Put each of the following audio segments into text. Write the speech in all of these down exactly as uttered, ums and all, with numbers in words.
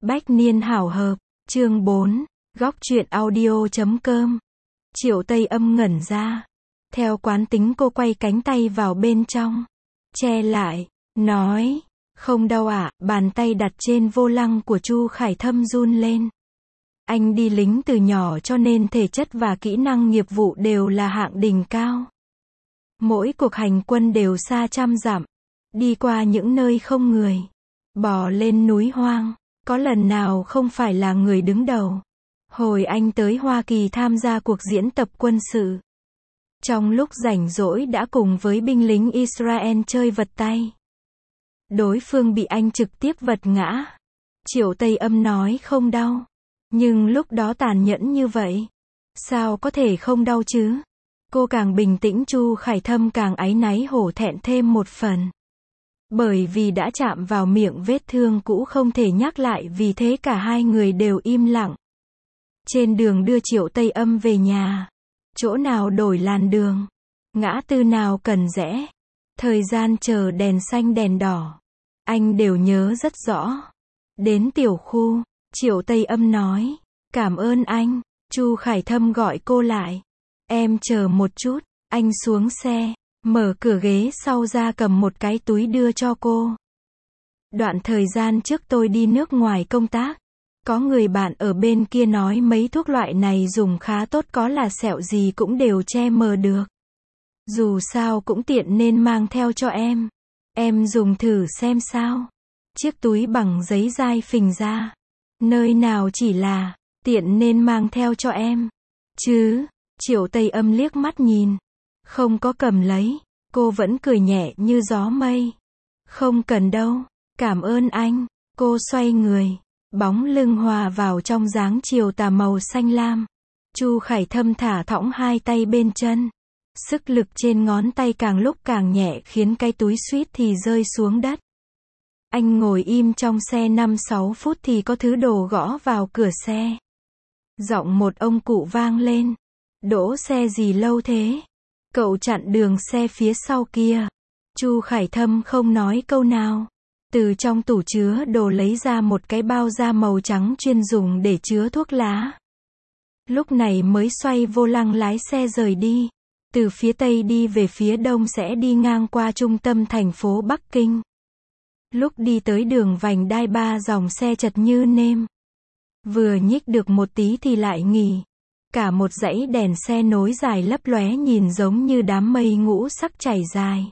Bách niên hảo hợp, chương bốn, góc truyện audio chấm com. Triệu Tây Âm ngẩn ra. Theo quán tính cô quay cánh tay vào bên trong. Che lại, nói, không đau ạ, bàn tay đặt trên vô lăng của Chu Khải Thâm run lên. Anh đi lính từ nhỏ cho nên thể chất và kỹ năng nghiệp vụ đều là hạng đỉnh cao. Mỗi cuộc hành quân đều xa trăm dặm, đi qua những nơi không người, bò lên núi hoang, có lần nào không phải là người đứng đầu. Hồi anh tới Hoa Kỳ tham gia cuộc diễn tập quân sự, trong lúc rảnh rỗi đã cùng với binh lính Israel chơi vật tay. Đối phương bị anh trực tiếp vật ngã. Triệu Tây Âm nói không đau. Nhưng lúc đó tàn nhẫn như vậy, sao có thể không đau chứ? Cô càng bình tĩnh, Chu Khải Thâm càng áy náy hổ thẹn thêm một phần. Bởi vì đã chạm vào miệng vết thương cũ không thể nhắc lại, vì thế cả hai người đều im lặng. Trên đường đưa Triệu Tây Âm về nhà, chỗ nào đổi làn đường, ngã tư nào cần rẽ, thời gian chờ đèn xanh đèn đỏ, anh đều nhớ rất rõ. Đến tiểu khu, Triệu Tây Âm nói, cảm ơn anh. Chu Khải Thâm gọi cô lại. Em chờ một chút. Anh xuống xe, mở cửa ghế sau ra cầm một cái túi đưa cho cô. Đoạn thời gian trước tôi đi nước ngoài công tác, có người bạn ở bên kia nói mấy thuốc loại này dùng khá tốt, có là sẹo gì cũng đều che mờ được. Dù sao cũng tiện nên mang theo cho em. Em dùng thử xem sao. Chiếc túi bằng giấy dai phình ra. Nơi nào chỉ là, tiện nên mang theo cho em. Chứ, Triệu Tây Âm liếc mắt nhìn. Không có cầm lấy, cô vẫn cười nhẹ như gió mây. Không cần đâu, cảm ơn anh. Cô xoay người, bóng lưng hòa vào trong dáng chiều tà màu xanh lam. Chu Khải Thâm thả thõng hai tay bên chân. Sức lực trên ngón tay càng lúc càng nhẹ khiến cái túi suýt thì rơi xuống đất. Anh ngồi im trong xe năm sáu phút thì có thứ đồ gõ vào cửa xe. Giọng một ông cụ vang lên. Đỗ xe gì lâu thế? Cậu chặn đường xe phía sau kia. Chu Khải Thâm không nói câu nào. Từ trong tủ chứa đồ lấy ra một cái bao da màu trắng chuyên dùng để chứa thuốc lá. Lúc này mới xoay vô lăng lái xe rời đi. Từ phía tây đi về phía đông sẽ đi ngang qua trung tâm thành phố Bắc Kinh. Lúc đi tới đường vành đai ba dòng xe chật như nêm. Vừa nhích được một tí thì lại nghỉ. Cả một dãy đèn xe nối dài lấp lóe nhìn giống như đám mây ngũ sắc chảy dài.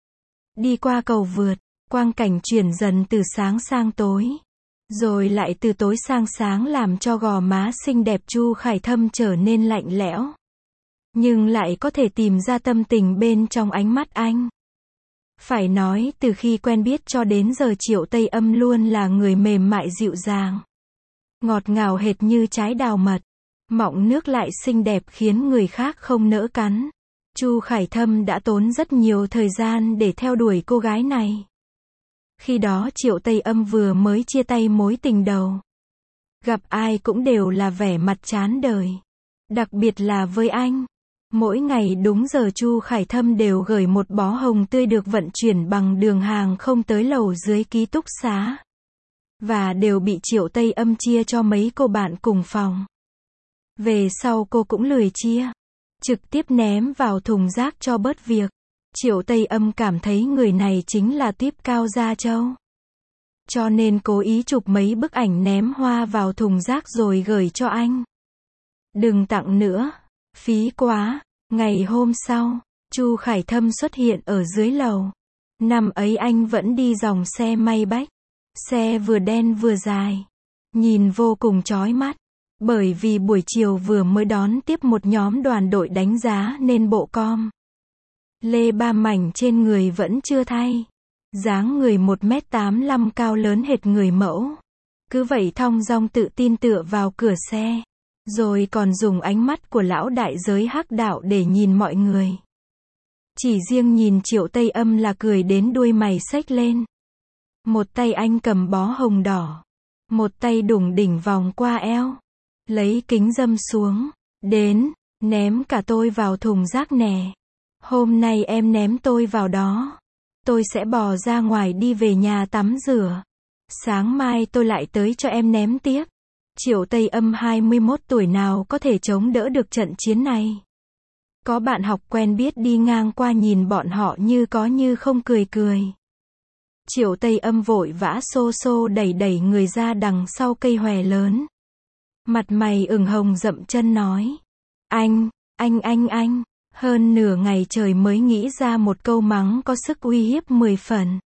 Đi qua cầu vượt, quang cảnh chuyển dần từ sáng sang tối. Rồi lại từ tối sang sáng làm cho gò má xinh đẹp Chu Khải Thâm trở nên lạnh lẽo. Nhưng lại có thể tìm ra tâm tình bên trong ánh mắt anh. Phải nói từ khi quen biết cho đến giờ Triệu Tây Âm luôn là người mềm mại dịu dàng. Ngọt ngào hệt như trái đào mật. Mọng nước lại xinh đẹp khiến người khác không nỡ cắn. Chu Khải Thâm đã tốn rất nhiều thời gian để theo đuổi cô gái này. Khi đó Triệu Tây Âm vừa mới chia tay mối tình đầu. Gặp ai cũng đều là vẻ mặt chán đời. Đặc biệt là với anh. Mỗi ngày đúng giờ Chu Khải Thâm đều gửi một bó hồng tươi được vận chuyển bằng đường hàng không tới lầu dưới ký túc xá. Và đều bị Triệu Tây Âm chia cho mấy cô bạn cùng phòng. Về sau cô cũng lười chia. Trực tiếp ném vào thùng rác cho bớt việc. Triệu Tây Âm cảm thấy người này chính là típ Cao Gia Châu. Cho nên cố ý chụp mấy bức ảnh ném hoa vào thùng rác rồi gửi cho anh. Đừng tặng nữa. Phí quá. Ngày hôm sau, Chu Khải Thâm xuất hiện ở dưới lầu. Năm ấy anh vẫn đi dòng xe Maybach. Xe vừa đen vừa dài. Nhìn vô cùng chói mắt. Bởi vì buổi chiều vừa mới đón tiếp một nhóm đoàn đội đánh giá nên bộ com lê ba mảnh trên người vẫn chưa thay. Dáng người một mét tám mươi lăm cao lớn hệt người mẫu. Cứ vậy thong dong tự tin tựa vào cửa xe. Rồi còn dùng ánh mắt của lão đại giới hắc đạo để nhìn mọi người. Chỉ riêng nhìn Triệu Tây Âm là cười đến đuôi mày xếch lên. Một tay anh cầm bó hồng đỏ. Một tay đủng đỉnh vòng qua eo. Lấy kính râm xuống. Đến, ném cả tôi vào thùng rác nè. Hôm nay em ném tôi vào đó. Tôi sẽ bò ra ngoài đi về nhà tắm rửa. Sáng mai tôi lại tới cho em ném tiếp. Triệu Tây Âm hai mươi mốt tuổi nào có thể chống đỡ được trận chiến này. Có bạn học quen biết đi ngang qua nhìn bọn họ như có như không cười cười. Triệu Tây Âm vội vã xô xô đẩy đẩy người ra đằng sau cây hòe lớn. Mặt mày ửng hồng dậm chân nói. Anh, anh anh anh, hơn nửa ngày trời mới nghĩ ra một câu mắng có sức uy hiếp mười phần.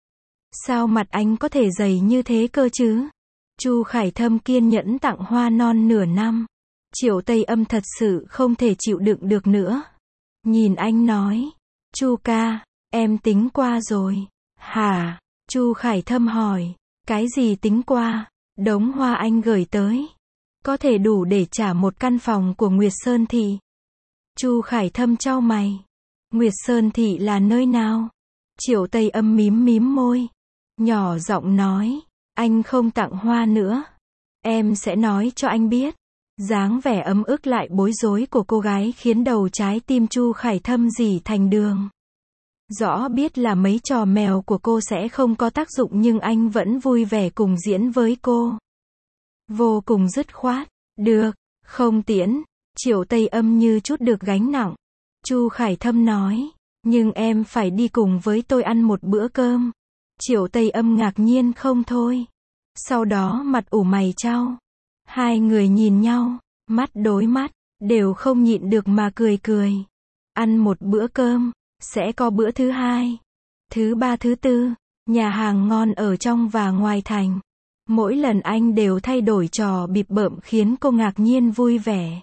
Sao mặt anh có thể dày như thế cơ chứ? Chu Khải Thâm kiên nhẫn tặng hoa non nửa năm. Triệu Tây Âm thật sự không thể chịu đựng được nữa. Nhìn anh nói. Chu ca, em tính qua rồi. Hả? Chu Khải Thâm hỏi. Cái gì tính qua? Đống hoa anh gửi tới. Có thể đủ để trả một căn phòng của Nguyệt Sơn Thị. Chu Khải Thâm chau mày. Nguyệt Sơn Thị là nơi nào? Triệu Tây Âm mím mím môi. Nhỏ giọng nói. Anh không tặng hoa nữa. Em sẽ nói cho anh biết. Dáng vẻ ấm ức lại bối rối của cô gái khiến đầu trái tim Chu Khải Thâm rỉ thành đường. Rõ biết là mấy trò mèo của cô sẽ không có tác dụng nhưng anh vẫn vui vẻ cùng diễn với cô. Vô cùng dứt khoát. Được, không tiễn. Triệu Tây Âm như chút được gánh nặng. Chu Khải Thâm nói. Nhưng em phải đi cùng với tôi ăn một bữa cơm. Triệu Tây Âm ngạc nhiên không thôi. Sau đó mặt ủ mày chau. Hai người nhìn nhau, mắt đối mắt, đều không nhịn được mà cười cười. Ăn một bữa cơm, sẽ có bữa thứ hai, thứ ba thứ tư, nhà hàng ngon ở trong và ngoài thành. Mỗi lần anh đều thay đổi trò bịp bợm khiến cô ngạc nhiên vui vẻ.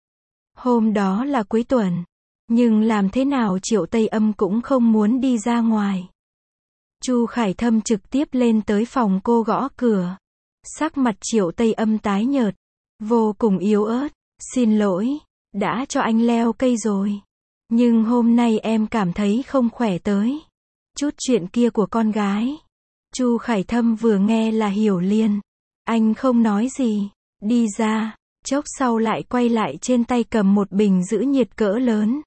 Hôm đó là cuối tuần, nhưng làm thế nào Triệu Tây Âm cũng không muốn đi ra ngoài. Chu Khải Thâm trực tiếp lên tới phòng cô gõ cửa. Sắc mặt Triệu Tây Âm tái nhợt, vô cùng yếu ớt. Xin lỗi, đã cho anh leo cây rồi. Nhưng hôm nay em cảm thấy không khỏe tới. Chút chuyện kia của con gái. Chu Khải Thâm vừa nghe là hiểu liền. Anh không nói gì, đi ra, chốc sau lại quay lại trên tay cầm một bình giữ nhiệt cỡ lớn.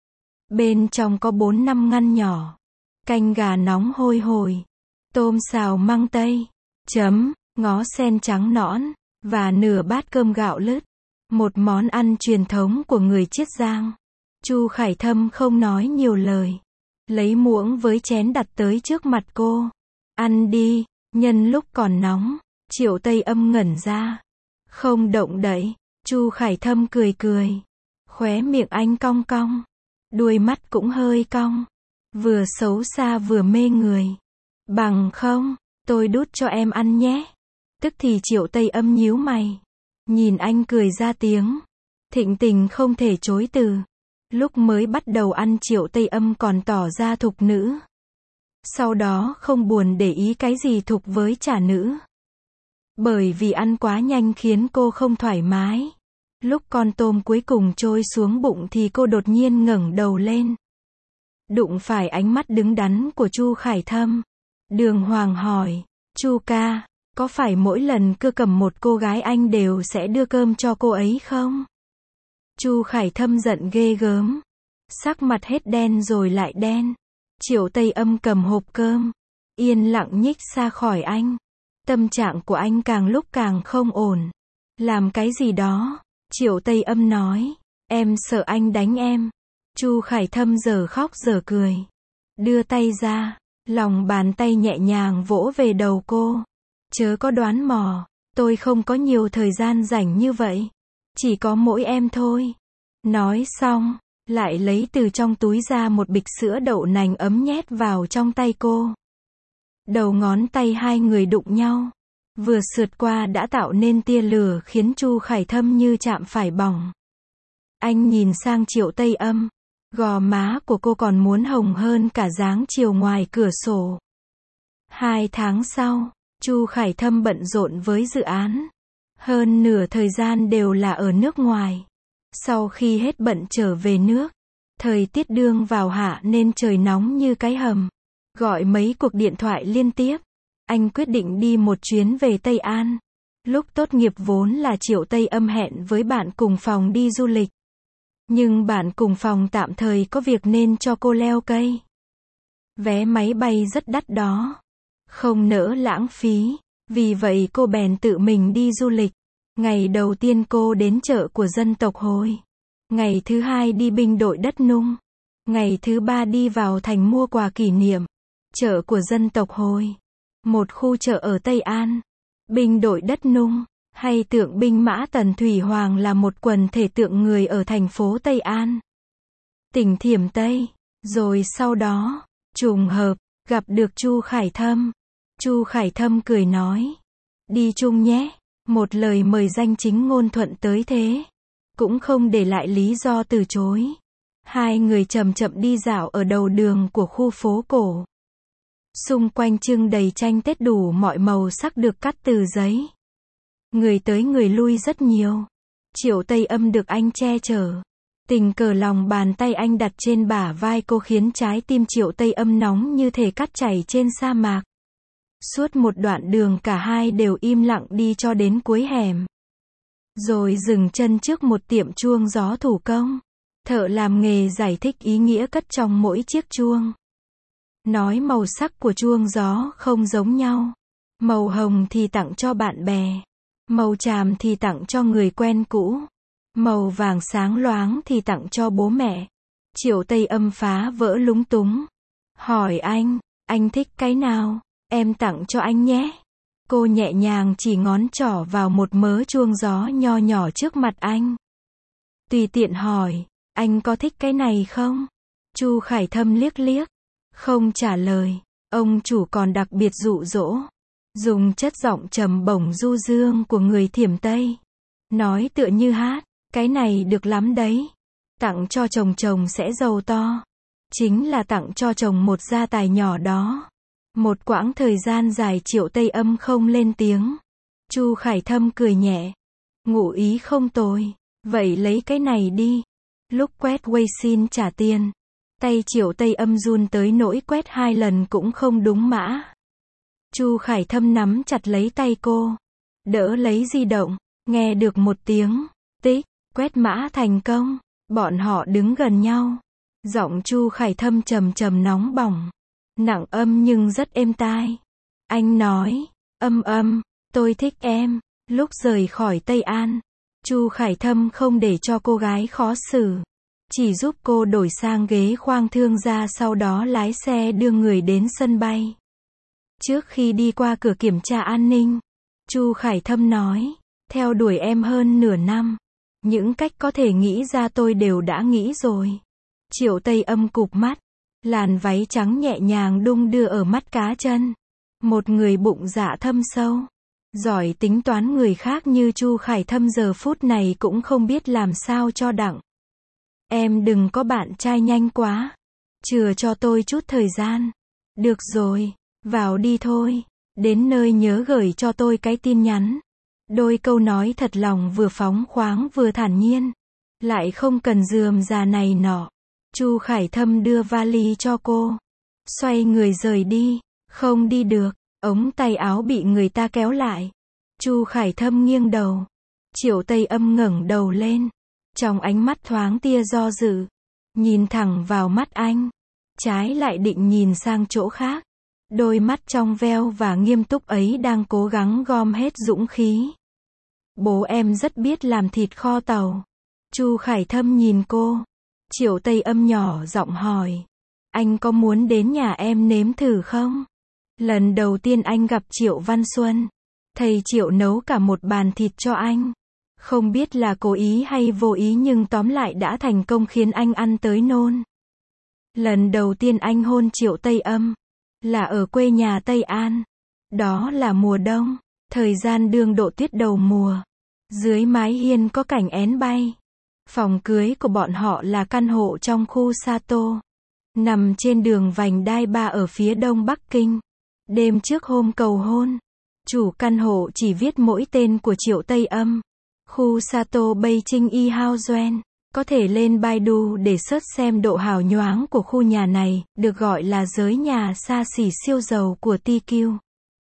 Bên trong có bốn năm ngăn nhỏ. Canh gà nóng hôi hổi, tôm xào măng tây, chấm, ngó sen trắng nõn, và nửa bát cơm gạo lứt. Một món ăn truyền thống của người Chiết Giang. Chu Khải Thâm không nói nhiều lời. Lấy muỗng với chén đặt tới trước mặt cô. Ăn đi, nhân lúc còn nóng. Triệu Tây Âm ngẩn ra. Không động đậy. Chu Khải Thâm cười cười. Khóe miệng anh cong cong. Đuôi mắt cũng hơi cong. Vừa xấu xa vừa mê người. Bằng không, tôi đút cho em ăn nhé. Tức thì Triệu Tây Âm nhíu mày. Nhìn anh cười ra tiếng. Thịnh tình không thể chối từ. Lúc mới bắt đầu ăn Triệu Tây Âm còn tỏ ra thục nữ. Sau đó không buồn để ý cái gì thục với trà nữ. Bởi vì ăn quá nhanh khiến cô không thoải mái. Lúc con tôm cuối cùng trôi xuống bụng thì cô đột nhiên ngẩng đầu lên. Đụng phải ánh mắt đứng đắn của Chu Khải Thâm. Đường Hoàng hỏi. Chu ca, có phải mỗi lần cứ cầm một cô gái anh đều sẽ đưa cơm cho cô ấy không? Chu Khải Thâm giận ghê gớm. Sắc mặt hết đen rồi lại đen. Triệu Tây Âm cầm hộp cơm. Yên lặng nhích xa khỏi anh. Tâm trạng của anh càng lúc càng không ổn. Làm cái gì đó? Triệu Tây Âm nói. Em sợ anh đánh em. Chu Khải Thâm giờ khóc giờ cười. Đưa tay ra. Lòng bàn tay nhẹ nhàng vỗ về đầu cô. Chớ có đoán mò. Tôi không có nhiều thời gian rảnh như vậy. Chỉ có mỗi em thôi. Nói xong, lại lấy từ trong túi ra một bịch sữa đậu nành ấm nhét vào trong tay cô. Đầu ngón tay hai người đụng nhau. Vừa sượt qua đã tạo nên tia lửa khiến Chu Khải Thâm như chạm phải bỏng. Anh nhìn sang Triệu Tây Âm. Gò má của cô còn muốn hồng hơn cả dáng chiều ngoài cửa sổ. Hai tháng sau, Chu Khải Thâm bận rộn với dự án. Hơn nửa thời gian đều là ở nước ngoài. Sau khi hết bận trở về nước, thời tiết đương vào hạ nên trời nóng như cái hầm. Gọi mấy cuộc điện thoại liên tiếp. Anh quyết định đi một chuyến về Tây An. Lúc tốt nghiệp vốn là Triệu Tây Âm hẹn với bạn cùng phòng đi du lịch. Nhưng bạn cùng phòng tạm thời có việc nên cho cô leo cây. Vé máy bay rất đắt đó. Không nỡ lãng phí. Vì vậy cô bèn tự mình đi du lịch. Ngày đầu tiên cô đến chợ của dân tộc Hồi. Ngày thứ hai đi binh đội đất Nung. Ngày thứ ba đi vào thành mua quà kỷ niệm. Chợ của dân tộc Hồi. Một khu chợ ở Tây An. Binh đội đất Nung, hay tượng binh mã Tần Thủy Hoàng là một quần thể tượng người ở thành phố Tây An, tỉnh Thiểm Tây. Rồi sau đó, trùng hợp, gặp được Chu Khải Thâm. Chu Khải Thâm cười nói, đi chung nhé. Một lời mời danh chính ngôn thuận tới thế. Cũng không để lại lý do từ chối. Hai người chậm chậm đi dạo ở đầu đường của khu phố cổ. Xung quanh trưng đầy tranh Tết đủ mọi màu sắc được cắt từ giấy. Người tới người lui rất nhiều. Triệu Tây Âm được anh che chở. Tình cờ lòng bàn tay anh đặt trên bả vai cô khiến trái tim Triệu Tây Âm nóng như thể cắt chảy trên sa mạc. Suốt một đoạn đường cả hai đều im lặng đi cho đến cuối hẻm. Rồi dừng chân trước một tiệm chuông gió thủ công. Thợ làm nghề giải thích ý nghĩa cất trong mỗi chiếc chuông. Nói màu sắc của chuông gió không giống nhau. Màu hồng thì tặng cho bạn bè. Màu tràm thì tặng cho người quen cũ. Màu vàng sáng loáng thì tặng cho bố mẹ. Triệu Tây Âm phá vỡ lúng túng. Hỏi anh, anh thích cái nào? Em tặng cho anh nhé. Cô nhẹ nhàng chỉ ngón trỏ vào một mớ chuông gió nho nhỏ trước mặt anh. Tùy tiện hỏi, anh có thích cái này không? Chu Khải Thâm liếc liếc. Không trả lời. Ông chủ còn đặc biệt dụ dỗ. Dùng chất giọng trầm bổng du dương của người Thiểm Tây. Nói tựa như hát, cái này được lắm đấy. Tặng cho chồng chồng sẽ giàu to. Chính là tặng cho chồng một gia tài nhỏ đó. Một quãng thời gian dài Triệu Tây Âm không lên tiếng. Chu Khải Thâm cười nhẹ. Ngụ ý không tồi. Vậy lấy cái này đi. Lúc quét Waze xin trả tiền. Tay Triệu Tây Âm run tới nỗi quét hai lần cũng không đúng mã. Chu Khải Thâm nắm chặt lấy tay cô. Đỡ lấy di động. Nghe được một tiếng. Tích. Quét mã thành công. Bọn họ đứng gần nhau. Giọng Chu Khải Thâm trầm trầm nóng bỏng. Nặng âm nhưng rất êm tai. Anh nói. Âm âm. Tôi thích em. Lúc rời khỏi Tây An. Chu Khải Thâm không để cho cô gái khó xử. Chỉ giúp cô đổi sang ghế khoang thương gia, sau đó lái xe đưa người đến sân bay. Trước khi đi qua cửa kiểm tra an ninh, Chu Khải Thâm nói, theo đuổi em hơn nửa năm. Những cách có thể nghĩ ra tôi đều đã nghĩ rồi. Triệu Tây Âm cụp mắt. Làn váy trắng nhẹ nhàng đung đưa ở mắt cá chân. Một người bụng dạ thâm sâu. Giỏi tính toán người khác như Chu Khải Thâm giờ phút này cũng không biết làm sao cho đặng. Em đừng có bạn trai nhanh quá. Chừa cho tôi chút thời gian. Được rồi, vào đi thôi. Đến nơi nhớ gửi cho tôi cái tin nhắn. Đôi câu nói thật lòng vừa phóng khoáng vừa thản nhiên. Lại không cần rườm rà này nọ. Chu Khải Thâm đưa vali cho cô. Xoay người rời đi. Không đi được. Ống tay áo bị người ta kéo lại. Chu Khải Thâm nghiêng đầu. Triệu Tây Âm ngẩng đầu lên. Trong ánh mắt thoáng tia do dự. Nhìn thẳng vào mắt anh. Trái lại định nhìn sang chỗ khác. Đôi mắt trong veo và nghiêm túc ấy đang cố gắng gom hết dũng khí. Bố em rất biết làm thịt kho tàu. Chu Khải Thâm nhìn cô. Triệu Tây Âm nhỏ giọng hỏi. Anh có muốn đến nhà em nếm thử không? Lần đầu tiên anh gặp Triệu Văn Xuân. Thầy Triệu nấu cả một bàn thịt cho anh. Không biết là cố ý hay vô ý nhưng tóm lại đã thành công khiến anh ăn tới nôn. Lần đầu tiên anh hôn Triệu Tây Âm. Là ở quê nhà Tây An. Đó là mùa đông. Thời gian đương độ tuyết đầu mùa. Dưới mái hiên có cảnh én bay. Phòng cưới của bọn họ là căn hộ trong khu Sato. Nằm trên đường vành đai ba ở phía đông Bắc Kinh. Đêm trước hôm cầu hôn. Chủ căn hộ chỉ viết mỗi tên của Triệu Tây Âm. Khu Sato Beijing Y House. Có thể lên Baidu để search xem độ hào nhoáng của khu nhà này, được gọi là giới nhà xa xỉ siêu giàu của Ti Kiu.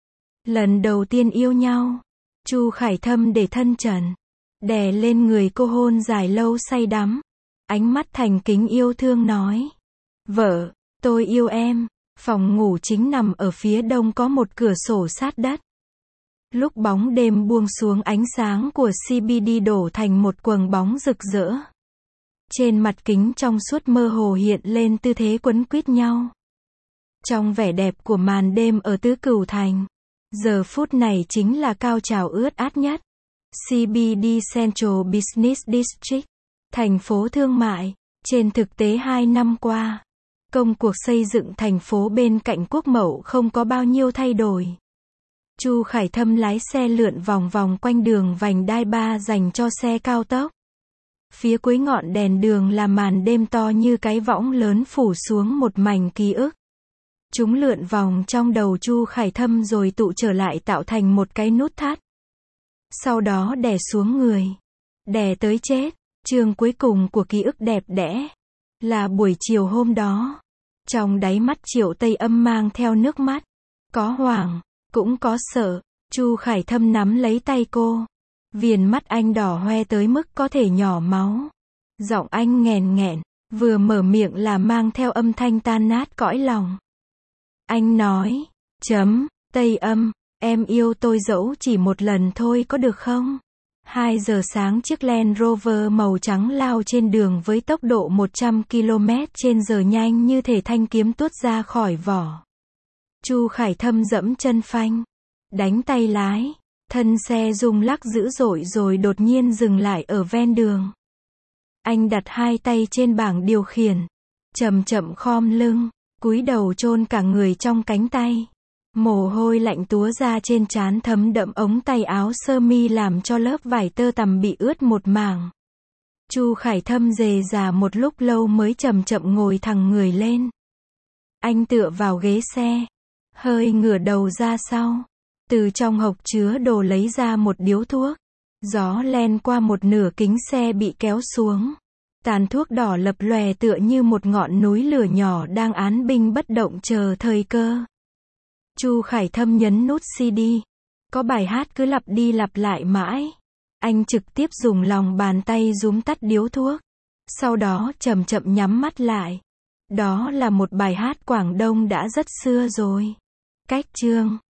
Lần đầu tiên yêu nhau, Chu Khải Thâm để thân trần, đè lên người cô hôn dài lâu say đắm. Ánh mắt thành kính yêu thương nói. Vợ, tôi yêu em. Phòng ngủ chính nằm ở phía đông có một cửa sổ sát đất. Lúc bóng đêm buông xuống, ánh sáng của xê bê đê đổ thành một quầng bóng rực rỡ. Trên mặt kính trong suốt mơ hồ hiện lên tư thế quấn quýt nhau. Trong vẻ đẹp của màn đêm ở Tứ Cửu Thành, giờ phút này chính là cao trào ướt át nhất. xê bê đê Central Business District, thành phố thương mại. Trên thực tế hai năm qua, công cuộc xây dựng thành phố bên cạnh Quốc Mậu không có bao nhiêu thay đổi. Chu Khải Thâm lái xe lượn vòng vòng quanh đường vành đai ba dành cho xe cao tốc. Phía cuối ngọn đèn đường là màn đêm to như cái võng lớn phủ xuống một mảnh ký ức. Chúng lượn vòng trong đầu Chu Khải Thâm rồi tụ trở lại tạo thành một cái nút thắt. Sau đó đè xuống người. Đè tới chết. Chương cuối cùng của ký ức đẹp đẽ là buổi chiều hôm đó. Trong đáy mắt Triệu Tây Âm mang theo nước mắt. Có hoảng, cũng có sợ. Chu Khải Thâm nắm lấy tay cô. Viền mắt anh đỏ hoe tới mức có thể nhỏ máu. Giọng anh nghèn nghẹn, vừa mở miệng là mang theo âm thanh tan nát cõi lòng. Anh nói, chấm, Tây Âm, em yêu tôi dẫu chỉ một lần thôi có được không? hai giờ sáng chiếc Land Rover màu trắng lao trên đường với tốc độ một trăm ki lô mét trên giờ nhanh như thể thanh kiếm tuốt ra khỏi vỏ. Chu Khải Thâm dẫm chân phanh, đánh tay lái, thân xe rung lắc dữ dội rồi đột nhiên dừng lại ở ven đường. Anh đặt hai tay trên bảng điều khiển, chậm chậm khom lưng, cúi đầu chôn cả người trong cánh tay. Mồ hôi lạnh túa ra trên trán thấm đẫm ống tay áo sơ mi làm cho lớp vải tơ tằm bị ướt một mảng. Chu Khải Thâm rề rà một lúc lâu mới chậm chậm ngồi thẳng người lên. Anh tựa vào ghế xe, hơi ngửa đầu ra sau. Từ trong hộc chứa đồ lấy ra một điếu thuốc. Gió len qua một nửa kính xe bị kéo xuống. Tàn thuốc đỏ lập lòe tựa như một ngọn núi lửa nhỏ đang án binh bất động chờ thời cơ. Chu Khải Thâm nhấn nút xê đê. Có bài hát cứ lặp đi lặp lại mãi. Anh trực tiếp dùng lòng bàn tay rúm tắt điếu thuốc. Sau đó chậm chậm nhắm mắt lại. Đó là một bài hát Quảng Đông đã rất xưa rồi. Cách chương